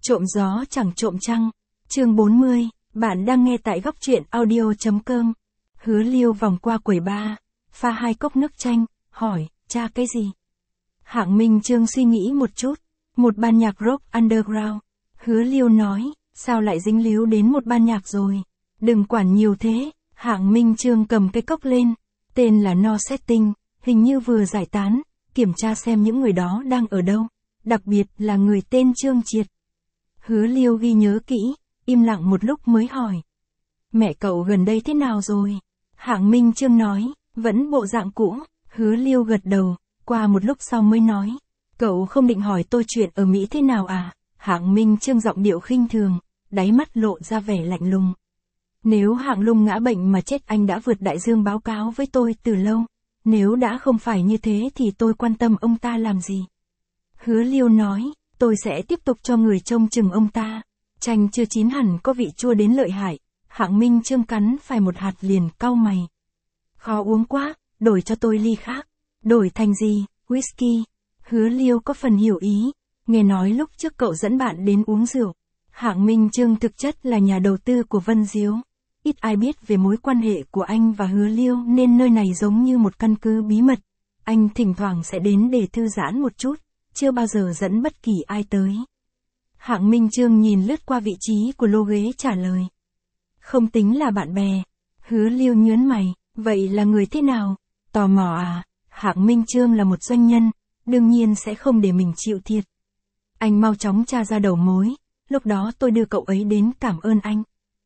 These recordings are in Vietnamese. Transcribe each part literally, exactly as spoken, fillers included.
Trộm gió chẳng trộm trăng. Chương bốn mươi, bạn đang nghe tại góc truyện audio chấm com. Hứa Liêu vòng qua quầy bar, pha hai cốc nước chanh, hỏi, cha cái gì? Hạng Minh Chương suy nghĩ một chút, một ban nhạc rock underground. Hứa Liêu nói, sao lại dính líu đến một ban nhạc rồi? Đừng quản nhiều thế. Hạng Minh Chương cầm cái cốc lên, tên là No Setting, hình như vừa giải tán, kiểm tra xem những người đó đang ở đâu, đặc biệt là người tên Trương Triệt. Hứa Liêu ghi nhớ kỹ, im lặng một lúc mới hỏi. Mẹ cậu gần đây thế nào rồi? Hạng Minh Chương nói, vẫn bộ dạng cũ. Hứa Liêu gật đầu, qua một lúc sau mới nói. Cậu không định hỏi tôi chuyện ở Mỹ thế nào à? Hạng Minh Chương giọng điệu khinh thường, đáy mắt lộ ra vẻ lạnh lùng. Nếu Hạng Lung ngã bệnh mà chết anh đã vượt đại dương báo cáo với tôi từ lâu. Nếu đã không phải như thế thì tôi quan tâm ông ta làm gì? Hứa Liêu nói, tôi sẽ tiếp tục cho người trông chừng ông ta. Chanh chưa chín hẳn có vị chua đến lợi hại. Hạng Minh Chương cắn phải một hạt liền cau mày. Khó uống quá, đổi cho tôi ly khác. Đổi thành gì? Whisky. Hứa Liêu có phần hiểu ý. Nghe nói lúc trước cậu dẫn bạn đến uống rượu. Hạng Minh Chương thực chất là nhà đầu tư của Vân Diếu. Ít ai biết về mối quan hệ của anh và Hứa Liêu nên nơi này giống như một căn cứ bí mật. Anh thỉnh thoảng sẽ đến để thư giãn một chút, chưa bao giờ dẫn bất kỳ ai tới. Hạng Minh Chương nhìn lướt qua vị trí của lô ghế trả lời. Không tính là bạn bè. Hứa Liêu nhớn mày, vậy là người thế nào? Tò mò à? Hạng Minh Chương là một doanh nhân, đương nhiên sẽ không để mình chịu thiệt. Anh mau chóng tra ra đầu mối, lúc đó tôi đưa cậu ấy đến cảm ơn anh.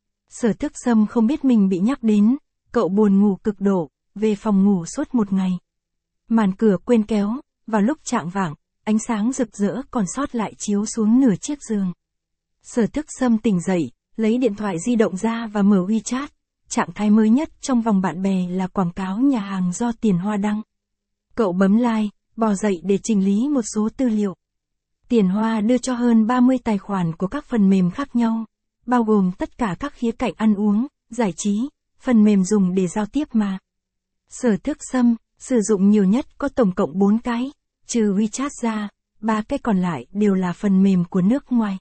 Sở Thức Sâm không biết mình bị nhắc đến, cậu buồn ngủ cực độ, về phòng ngủ suốt một ngày. Màn cửa quên kéo, vào lúc chạng vạng, ánh sáng rực rỡ còn sót lại chiếu xuống nửa chiếc giường. Sở Thức Sâm tỉnh dậy, lấy điện thoại di động ra và mở WeChat, trạng thái mới nhất trong vòng bạn bè là quảng cáo nhà hàng do Tiền Hoa đăng. Cậu bấm like, bò dậy để chỉnh lý một số tư liệu. Tiền Hoa đưa cho hơn ba mươi tài khoản của các phần mềm khác nhau, bao gồm tất cả các khía cạnh ăn uống, giải trí, phần mềm dùng để giao tiếp mà. Sở Thức Sâm sử dụng nhiều nhất có tổng cộng bốn cái, trừ WeChat ra, ba cái còn lại đều là phần mềm của nước ngoài.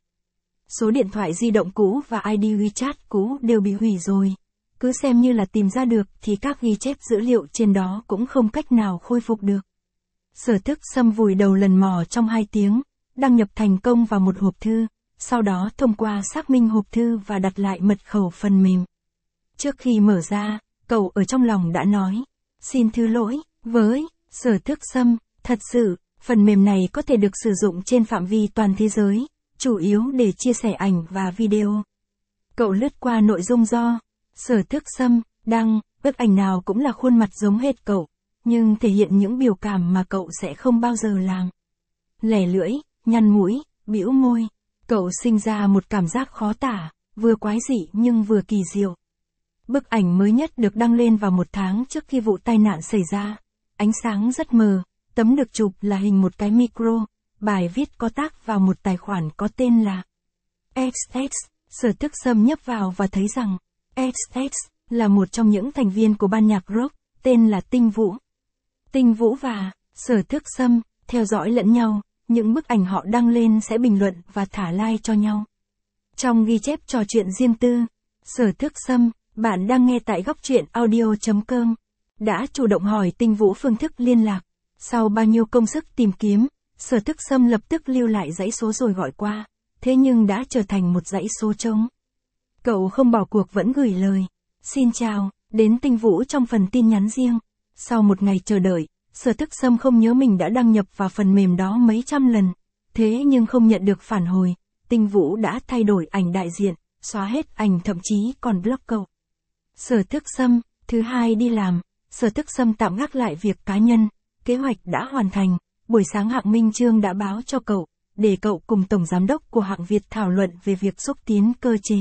Số điện thoại di động cũ và i đê WeChat cũ đều bị hủy rồi. Cứ xem như là tìm ra được thì các ghi chép dữ liệu trên đó cũng không cách nào khôi phục được. Sở Thức Sâm vùi đầu lần mò trong hai tiếng, đăng nhập thành công vào một hộp thư, sau đó thông qua xác minh hộp thư và đặt lại mật khẩu phần mềm. Trước khi mở ra, cậu ở trong lòng đã nói, xin thứ lỗi, với Sở Thức Sâm, thật sự, phần mềm này có thể được sử dụng trên phạm vi toàn thế giới, chủ yếu để chia sẻ ảnh và video. Cậu lướt qua nội dung do Sở Thức Sâm đăng, bức ảnh nào cũng là khuôn mặt giống hệt cậu, nhưng thể hiện những biểu cảm mà cậu sẽ không bao giờ làm. Lẻ lưỡi, nhăn mũi, bĩu môi. Cậu sinh ra một cảm giác khó tả, vừa quái dị nhưng vừa kỳ diệu. Bức ảnh mới nhất được đăng lên vào một tháng trước khi vụ tai nạn xảy ra. Ánh sáng rất mờ, tấm được chụp là hình một cái micro, bài viết có tác vào một tài khoản có tên là ích ích. Sở Thức Sâm nhấp vào và thấy rằng ích ích là một trong những thành viên của ban nhạc rock, tên là Tinh Vũ. Tinh Vũ và Sở Thức Sâm theo dõi lẫn nhau. Những bức ảnh họ đăng lên sẽ bình luận và thả like cho nhau. Trong ghi chép trò chuyện riêng tư, Sở Thức Sâm, bạn đang nghe tại góc truyện audio chấm com, đã chủ động hỏi Tinh Vũ phương thức liên lạc. Sau bao nhiêu công sức tìm kiếm, Sở Thức Sâm lập tức lưu lại dãy số rồi gọi qua, thế nhưng đã trở thành một dãy số trống. Cậu không bỏ cuộc vẫn gửi lời, xin chào, đến Tinh Vũ trong phần tin nhắn riêng. Sau một ngày chờ đợi, Sở Thức Sâm không nhớ mình đã đăng nhập vào phần mềm đó mấy trăm lần, thế nhưng không nhận được phản hồi. Tinh Vũ đã thay đổi ảnh đại diện, xóa hết ảnh thậm chí còn block cậu. Sở Thức Sâm, thứ hai đi làm, Sở Thức Sâm tạm gác lại việc cá nhân, kế hoạch đã hoàn thành, buổi sáng Hạng Minh Chương đã báo cho cậu, để cậu cùng Tổng Giám đốc của Hạng Việt thảo luận về việc xúc tiến cơ chế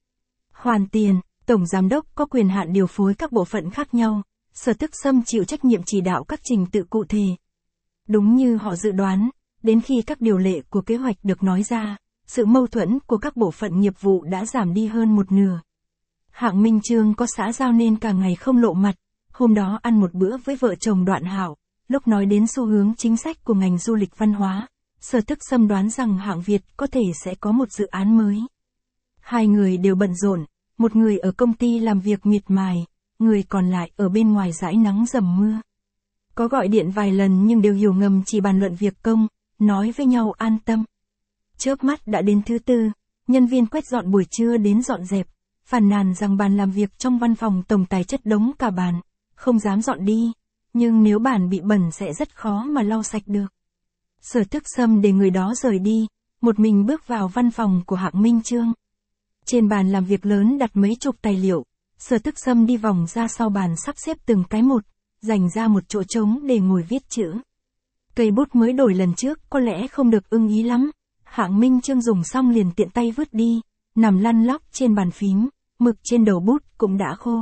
hoàn tiền. Tổng Giám đốc có quyền hạn điều phối các bộ phận khác nhau. Sở Thức Sâm chịu trách nhiệm chỉ đạo các trình tự cụ thể. Đúng như họ dự đoán, đến khi các điều lệ của kế hoạch được nói ra, sự mâu thuẫn của các bộ phận nghiệp vụ đã giảm đi hơn một nửa. Hạng Minh Chương có xã giao nên cả ngày không lộ mặt. Hôm đó ăn một bữa với vợ chồng Đoạn Hảo, lúc nói đến xu hướng chính sách của ngành du lịch văn hóa, Sở Thức Sâm đoán rằng Hạng Việt có thể sẽ có một dự án mới. Hai người đều bận rộn, một người ở công ty làm việc miệt mài, người còn lại ở bên ngoài dãi nắng dầm mưa. Có gọi điện vài lần nhưng đều hiểu ngầm chỉ bàn luận việc công, nói với nhau an tâm. Chớp mắt đã đến thứ tư, nhân viên quét dọn buổi trưa đến dọn dẹp, phàn nàn rằng bàn làm việc trong văn phòng tổng tài chất đống cả bàn, không dám dọn đi, nhưng nếu bàn bị bẩn sẽ rất khó mà lau sạch được. Sở Thức Sâm để người đó rời đi, một mình bước vào văn phòng của Hạng Minh Chương. Trên bàn làm việc lớn đặt mấy chục tài liệu, Sở Thức Sâm đi vòng ra sau bàn sắp xếp từng cái một, dành ra một chỗ trống để ngồi viết chữ. Cây bút mới đổi lần trước có lẽ không được ưng ý lắm, Hạng Minh Chương dùng xong liền tiện tay vứt đi, nằm lăn lóc trên bàn phím, mực trên đầu bút cũng đã khô.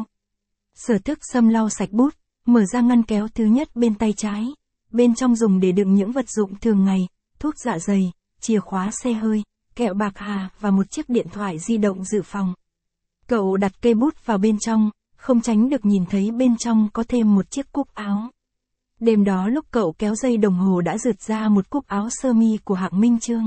Sở Thức Sâm lau sạch bút, mở ra ngăn kéo thứ nhất bên tay trái, bên trong dùng để đựng những vật dụng thường ngày, thuốc dạ dày, chìa khóa xe hơi, kẹo bạc hà và một chiếc điện thoại di động dự phòng. Cậu đặt cây bút vào bên trong, không tránh được nhìn thấy bên trong có thêm một chiếc cúc áo. Đêm đó lúc cậu kéo dây đồng hồ đã rượt ra một cúc áo sơ mi của Hạng Minh Chương.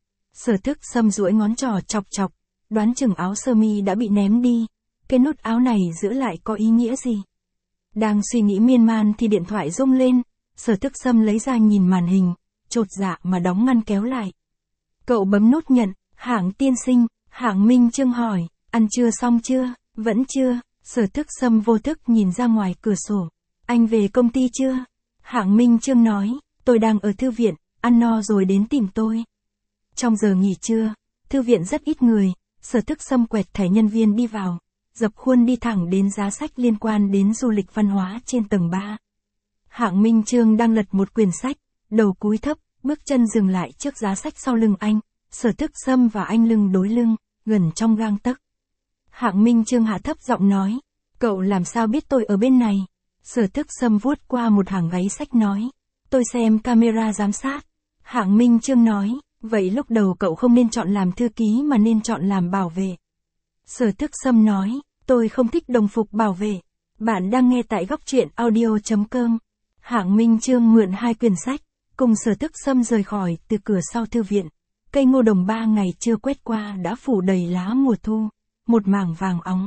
Sở Thức Sâm duỗi ngón trỏ chọc chọc, đoán chừng áo sơ mi đã bị ném đi, cái nút áo này giữ lại có ý nghĩa gì? Đang suy nghĩ miên man thì điện thoại rung lên, Sở Thức Sâm lấy ra nhìn màn hình, chột dạ mà đóng ngăn kéo lại. Cậu bấm nút nhận, Hạng tiên sinh, Hạng Minh Chương hỏi, ăn trưa xong chưa? Vẫn chưa. Sở Thức Sâm vô thức nhìn ra ngoài cửa sổ. Anh về công ty chưa? Hạng Minh Chương nói, tôi đang ở thư viện, ăn no rồi đến tìm tôi. Trong giờ nghỉ trưa, thư viện rất ít người, Sở Thức Sâm quẹt thẻ nhân viên đi vào, dập khuôn đi thẳng đến giá sách liên quan đến du lịch văn hóa trên tầng ba. Hạng Minh Chương đang lật một quyển sách, đầu cúi thấp, bước chân dừng lại trước giá sách sau lưng anh, Sở Thức Sâm và anh lưng đối lưng, gần trong gang tấc. Hạng Minh Chương hạ thấp giọng nói, cậu làm sao biết tôi ở bên này? Sở Thức Sâm vuốt qua một hàng gáy sách nói, tôi xem camera giám sát. Hạng Minh Chương nói, vậy lúc đầu cậu không nên chọn làm thư ký mà nên chọn làm bảo vệ. Sở Thức Sâm nói, tôi không thích đồng phục bảo vệ. Bạn đang nghe tại góc truyện audio chấm com. Hạng Minh Chương mượn hai quyển sách, cùng Sở Thức Sâm rời khỏi từ cửa sau thư viện. Cây ngô đồng ba ngày chưa quét qua đã phủ đầy lá mùa thu, một mảng vàng óng.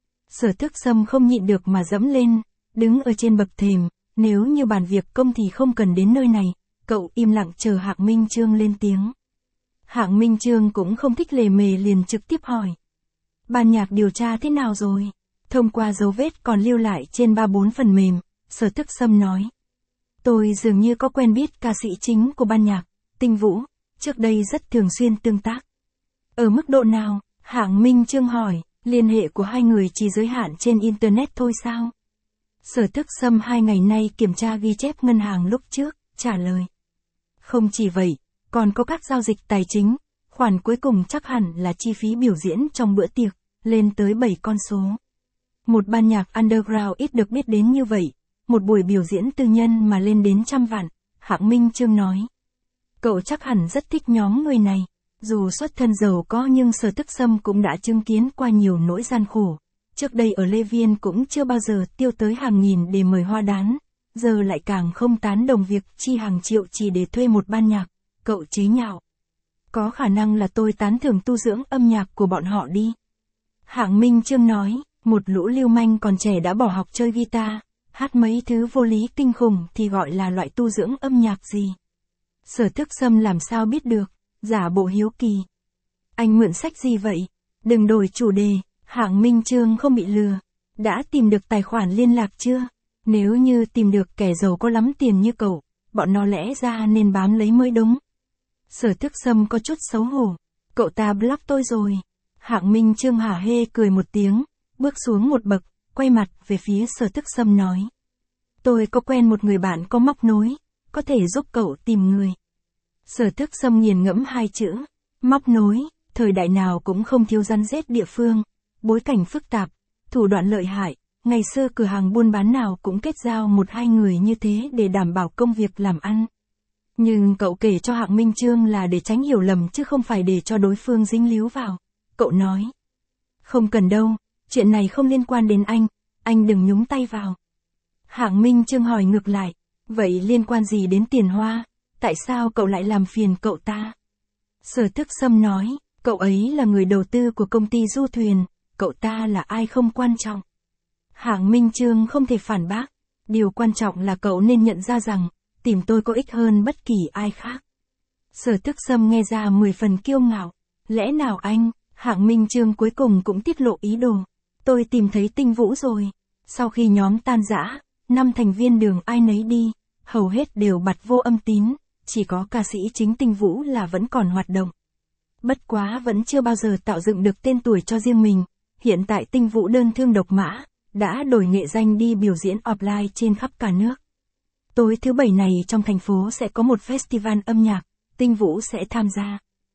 Sở Thức Sâm không nhịn được mà dẫm lên, đứng ở trên bậc thềm, nếu như bàn việc công thì không cần đến nơi này, cậu im lặng chờ Hạng Minh Chương lên tiếng. Hạng Minh Chương cũng không thích lề mề liền trực tiếp hỏi. Ban nhạc điều tra thế nào rồi? Thông qua dấu vết còn lưu lại trên ba bốn phần mềm, Sở Thức Sâm nói. Tôi dường như có quen biết ca sĩ chính của ban nhạc, Tinh Vũ, trước đây rất thường xuyên tương tác. Ở mức độ nào? Hạng Minh Chương hỏi, liên hệ của hai người chỉ giới hạn trên Internet thôi sao? Sở Thức Sâm hai ngày nay kiểm tra ghi chép ngân hàng lúc trước, trả lời. Không chỉ vậy, còn có các giao dịch tài chính, khoản cuối cùng chắc hẳn là chi phí biểu diễn trong bữa tiệc, lên tới bảy con số. Một ban nhạc underground ít được biết đến như vậy, một buổi biểu diễn tư nhân mà lên đến trăm vạn, Hạng Minh Chương nói. Cậu chắc hẳn rất thích nhóm người này, dù xuất thân giàu có nhưng Sở Thức Sâm cũng đã chứng kiến qua nhiều nỗi gian khổ. Trước đây ở Lê Viên cũng chưa bao giờ tiêu tới hàng nghìn để mời hoa đán, giờ lại càng không tán đồng việc chi hàng triệu chỉ để thuê một ban nhạc, cậu chế nhạo. Có khả năng là tôi tán thưởng tu dưỡng âm nhạc của bọn họ đi. Hạng Minh Chương nói, một lũ lưu manh còn trẻ đã bỏ học chơi guitar, hát mấy thứ vô lý kinh khủng thì gọi là loại tu dưỡng âm nhạc gì? Sở Thức Sâm làm sao biết được, giả bộ hiếu kỳ. Anh mượn sách gì vậy? Đừng đổi chủ đề, Hạng Minh Chương không bị lừa. Đã tìm được tài khoản liên lạc chưa? Nếu như tìm được kẻ giàu có lắm tiền như cậu, bọn nó lẽ ra nên bám lấy mới đúng. Sở Thức Sâm có chút xấu hổ. Cậu ta block tôi rồi. Hạng Minh Chương hả hê cười một tiếng, bước xuống một bậc, quay mặt về phía Sở Thức Sâm nói. Tôi có quen một người bạn có móc nối, có thể giúp cậu tìm người. Sở Thức Sâm nghiền ngẫm hai chữ, móc nối, thời đại nào cũng không thiếu răn rết địa phương, bối cảnh phức tạp, thủ đoạn lợi hại, ngày xưa cửa hàng buôn bán nào cũng kết giao một hai người như thế để đảm bảo công việc làm ăn. Nhưng cậu kể cho Hạng Minh Chương là để tránh hiểu lầm chứ không phải để cho đối phương dính líu vào. Cậu nói, không cần đâu, chuyện này không liên quan đến anh, anh đừng nhúng tay vào. Hạng Minh Chương hỏi ngược lại, vậy liên quan gì đến tiền hoa? tại sao cậu lại làm phiền cậu ta? Sở Thức Sâm nói, cậu ấy là người đầu tư của công ty du thuyền, cậu ta là ai không quan trọng. Hạng Minh Chương không thể phản bác, điều quan trọng là cậu nên nhận ra rằng, tìm tôi có ích hơn bất kỳ ai khác. Sở Thức Sâm nghe ra mười phần kiêu ngạo, lẽ nào anh? Hạng Minh Chương cuối cùng cũng tiết lộ ý đồ. Tôi tìm thấy Tinh Vũ rồi. Sau khi nhóm tan rã, năm thành viên đường ai nấy đi, hầu hết đều bặt vô âm tín, chỉ có ca sĩ chính Tinh Vũ là vẫn còn hoạt động. Bất quá vẫn chưa bao giờ tạo dựng được tên tuổi cho riêng mình, hiện tại Tinh Vũ đơn thương độc mã, đã đổi nghệ danh đi biểu diễn offline trên khắp cả nước. Tối thứ bảy này trong thành phố sẽ có một festival âm nhạc, Tinh Vũ sẽ tham gia.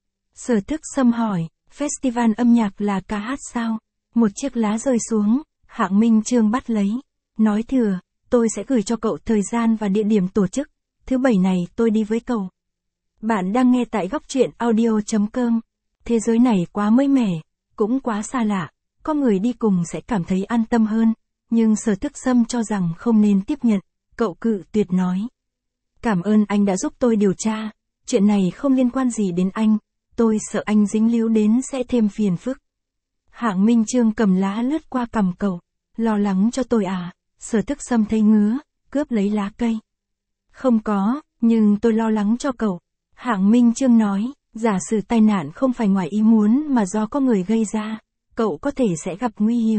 Sở Thức Sâm hỏi, festival âm nhạc là ca hát sao? Một chiếc lá rơi xuống, Hạng Minh Chương bắt lấy, nói thừa, tôi sẽ gửi cho cậu thời gian và địa điểm tổ chức, thứ bảy này tôi đi với cậu. Bạn đang nghe tại góc truyện audio chấm com. Thế giới này quá mới mẻ, cũng quá xa lạ, có người đi cùng sẽ cảm thấy an tâm hơn, nhưng Sở Thức Sâm cho rằng không nên tiếp nhận, cậu cự tuyệt nói. Cảm ơn anh đã giúp tôi điều tra, chuyện này không liên quan gì đến anh, tôi sợ anh dính líu đến sẽ thêm phiền phức. Hạng Minh Chương cầm lá lướt qua cằm cậu, lo lắng cho tôi à? Sở Thức Sâm thấy ngứa, cướp lấy lá cây. Không có, nhưng tôi lo lắng cho cậu. Hạng Minh Chương nói, giả sử tai nạn không phải ngoài ý muốn mà do có người gây ra, cậu có thể sẽ gặp nguy hiểm.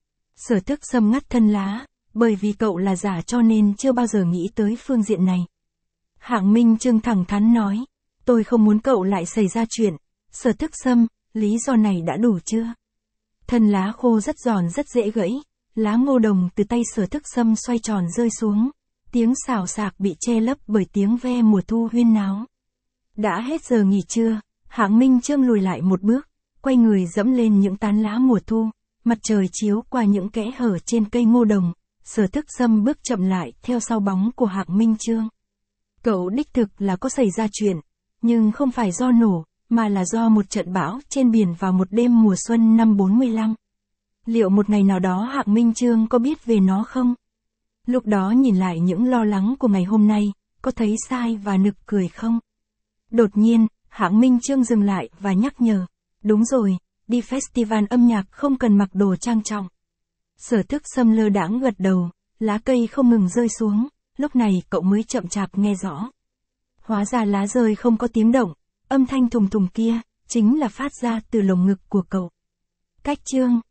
Sở Thức Sâm ngắt thân lá, bởi vì cậu là giả cho nên chưa bao giờ nghĩ tới phương diện này. Hạng Minh Chương thẳng thắn nói, tôi không muốn cậu lại xảy ra chuyện. Sở Thức Sâm, lý do này đã đủ chưa? Thân lá khô rất giòn rất dễ gãy, lá ngô đồng từ tay Sở Thức Sâm xoay tròn rơi xuống, tiếng xào xạc bị che lấp bởi tiếng ve mùa thu huyên náo. Đã hết giờ nghỉ trưa, Hạng Minh Chương lùi lại một bước, quay người dẫm lên những tán lá mùa thu, mặt trời chiếu qua những kẽ hở trên cây ngô đồng, Sở Thức Sâm bước chậm lại theo sau bóng của Hạng Minh Chương. Cậu đích thực là có xảy ra chuyện, nhưng không phải do nổ, mà là do một trận bão trên biển vào một đêm mùa xuân năm bốn mươi lăm. Liệu một ngày nào đó Hạng Minh Chương có biết về nó không? Lúc đó nhìn lại những lo lắng của ngày hôm nay, có thấy sai và nực cười không? Đột nhiên, Hạng Minh Chương dừng lại và nhắc nhở. Đúng rồi, đi festival âm nhạc không cần mặc đồ trang trọng. Sở Thức Sâm lơ đãng gật đầu, lá cây không ngừng rơi xuống, lúc này cậu mới chậm chạp nghe rõ. Hóa ra lá rơi không có tiếng động, âm thanh thùng thùng kia, chính là phát ra từ lồng ngực của cậu. Cách chương